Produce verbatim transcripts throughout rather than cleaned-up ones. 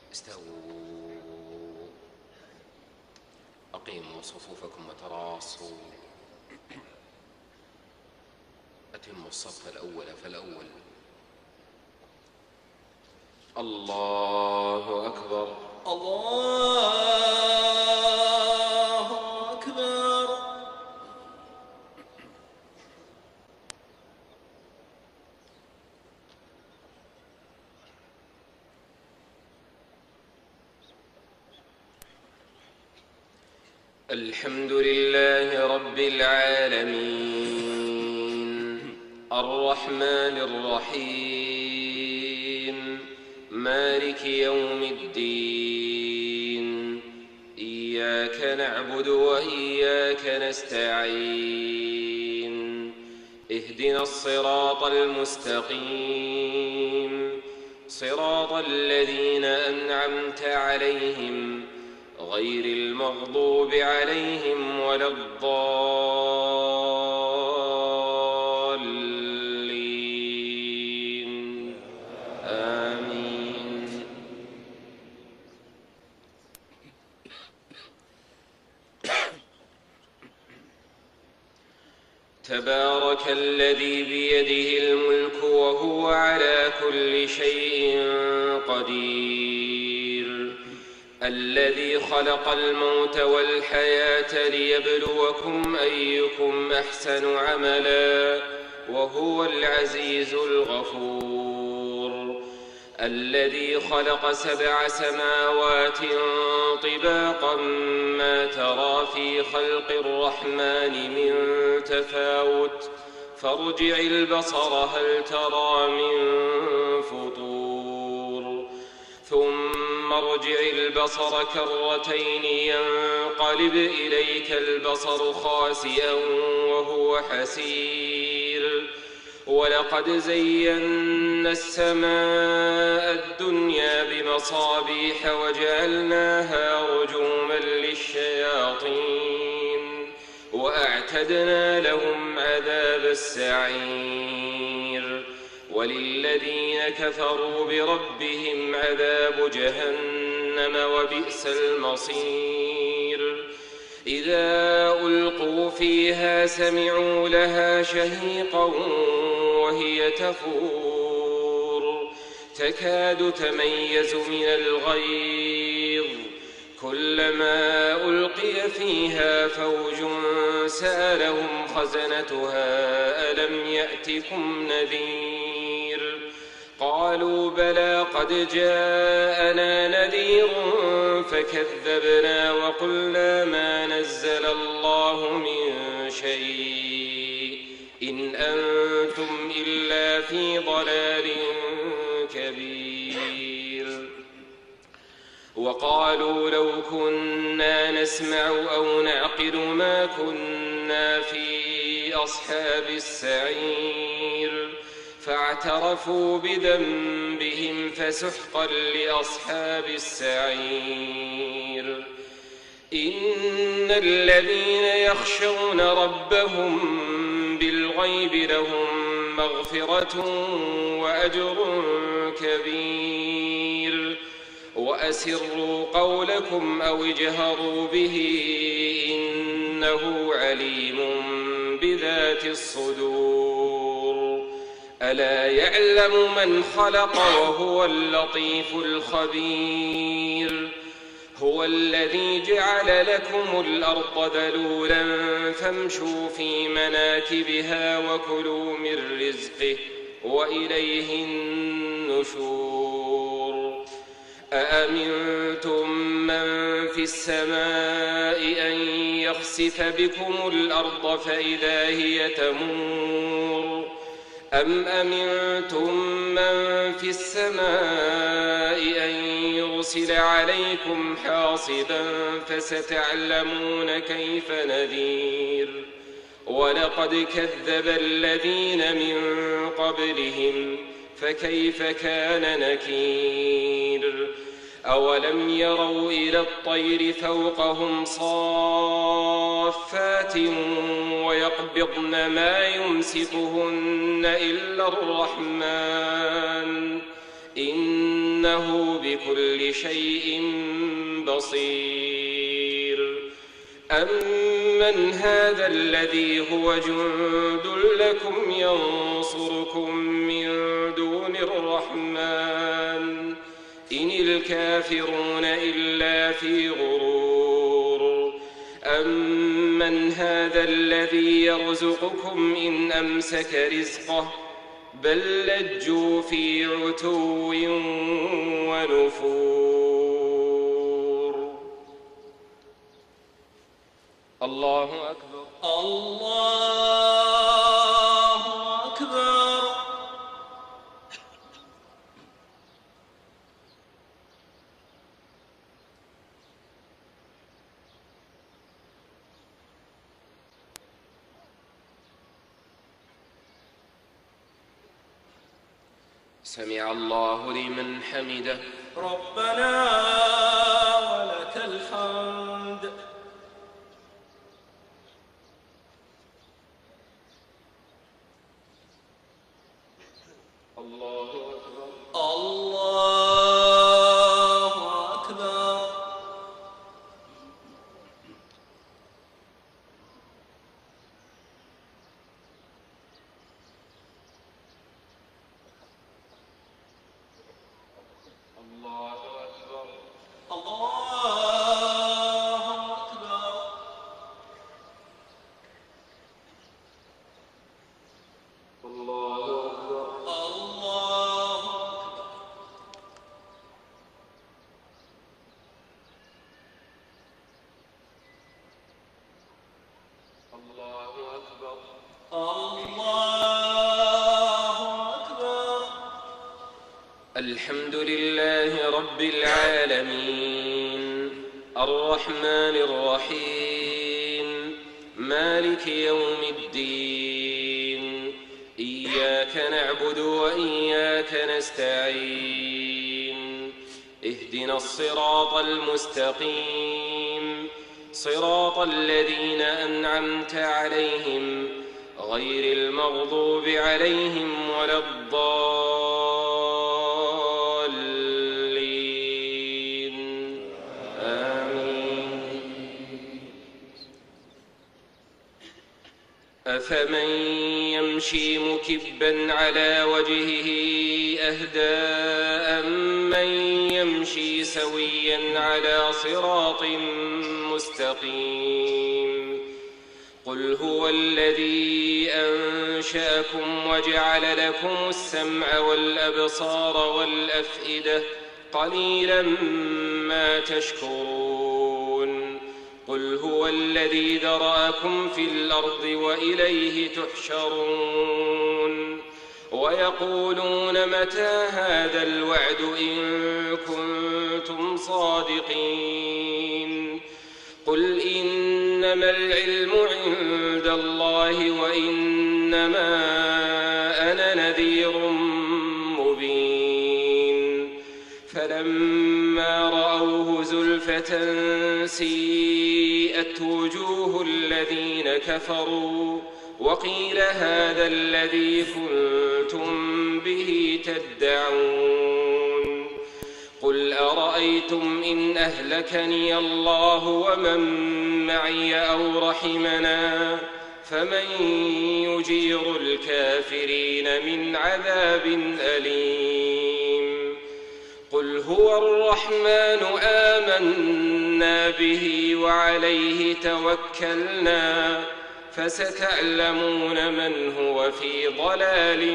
استووا أقيموا صفوفكم وتراصوا أتموا الصف الأول فالأول. الله أكبر الله أكبر. الحمد لله رب العالمين الرحمن الرحيم مالك يوم الدين. إياك نعبد وإياك نستعين. اهدنا الصراط المستقيم صراط الذين أنعمت عليهم غير المغضوب عليهم ولا الضالين. آمين. تبارك الذي بيده الملك وهو على كل شيء قدير. الذي خلق الموت والحياة ليبلوكم أيكم أحسن عملا وهو العزيز الغفور. الذي خلق سبع سماوات طباقا ما ترى في خلق الرحمن من تفاوت فارجع البصر هل ترى من فطور ثم ارجع البصر كرتين ينقلب إليك البصر خاسئا وهو حسير. ولقد زينا السماء الدنيا بمصابيح وجعلناها رجوما للشياطين وأعتدنا لهم عذاب السعير. وللذين كفروا بربهم عذاب جهنم وبئس المصير. إذا ألقوا فيها سمعوا لها شهيقا وهي تفور تكاد تميز من الغيظ كلما ألقي فيها فوج سألهم خزنتها ألم يأتكم نذير قالوا بلى قد جاءنا نذير فكذبنا وقلنا ما نزل الله من شيء إن أنتم إلا في ضلال كبير. وقالوا لو كنا نسمع أو نعقل ما كنا في أصحاب السعير فاعترفوا بذنبهم فسحقا لأصحاب السعير. إن الذين يخشون ربهم بالغيب لهم مغفرة وأجر كبير. وأسروا قولكم أو اجهروا به إنه عليم بذات الصدور. ألا يعلم من خلق وهو اللطيف الخبير. هو الذي جعل لكم الأرض ذلولا فامشوا في مناكبها وكلوا من رزقه وإليه النشور. أأمنتم من في السماء أن يخسف بكم الأرض فإذا هي تمور أم أمنتم من في السماء أن يرسل عليكم حاصبا فستعلمون كيف نذير. ولقد كذب الذين من قبلهم فكيف كان نكير. أولم يروا إلى الطير فوقهم صافات ويقبضن ما يمسكهن إلا الرحمن إن إنه بكل شيء بصير. أمن هذا الذي هو جند لكم ينصركم من دون الرحمن إن الكافرون إلا في غرور. أمن هذا الذي يرزقكم إن أمسك رزقه بل لجوا في عتو ونفور. الله أكبر. الله أكبر. سمع الله لمن حمده. ربنا ولك الحمد. الله أكبر. الله أكبر. الله أكبر. الله أكبر. الله أكبر. الله الله أكبر. الله أكبر. الحمد لله رب العالمين الرحمن الرحيم مالك يوم الدين. إياك نعبد وإياك نستعين. اهدنا الصراط المستقيم صراط الذين أنعمت عليهم غير المغضوب عليهم ولا الضالين. آمين. أفمن يمشي مكبا على وجهه أهدى أمن يمشي سويا على صراط مستقيم. قل هو الذي أنشأكم وجعل لكم السمع والأبصار والأفئدة قليلا ما تشكرون. قل هو الذي ذرأكم في الأرض وإليه تحشرون. ويقولون متى هذا الوعد إن كنتم صادقين. قل إنما العلم عند الله وإنما أنا نذير مبين. فلما رأوه زلفة سيئت وجوه الذين كفروا وقيل هذا الذي كنتم به تدعون. قل أرأيتم إن أهلكني الله ومن معي أو رحمنا فمن يجير الكافرين من عذاب أليم. قل هو الرحمن آمنا به وعليه توكلنا فستعلمون من هو في ضلال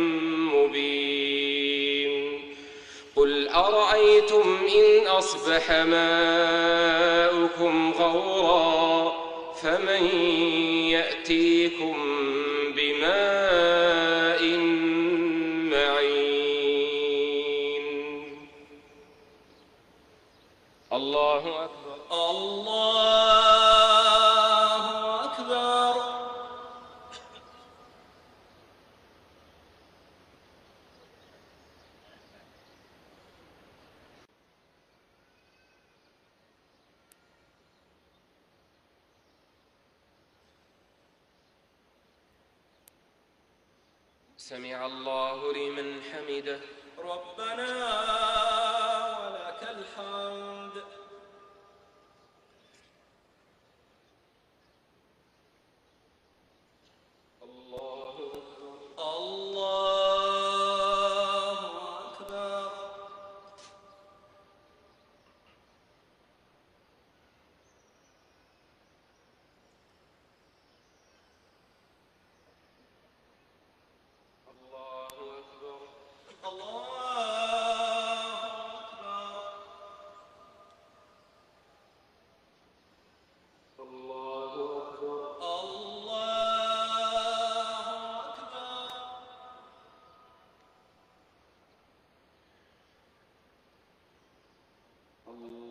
مبين. قل أرأيتم إن أصبح ماؤكم غورا فمن يأتيكم بماء معين. الله أكبر. الله أكبر. سمع الله لمن حمده. ربنا ولك الحمد. الله أكبر. الله أكبر. الله أكبر. الله أكبر. الله أكبر. الله أكبر. الله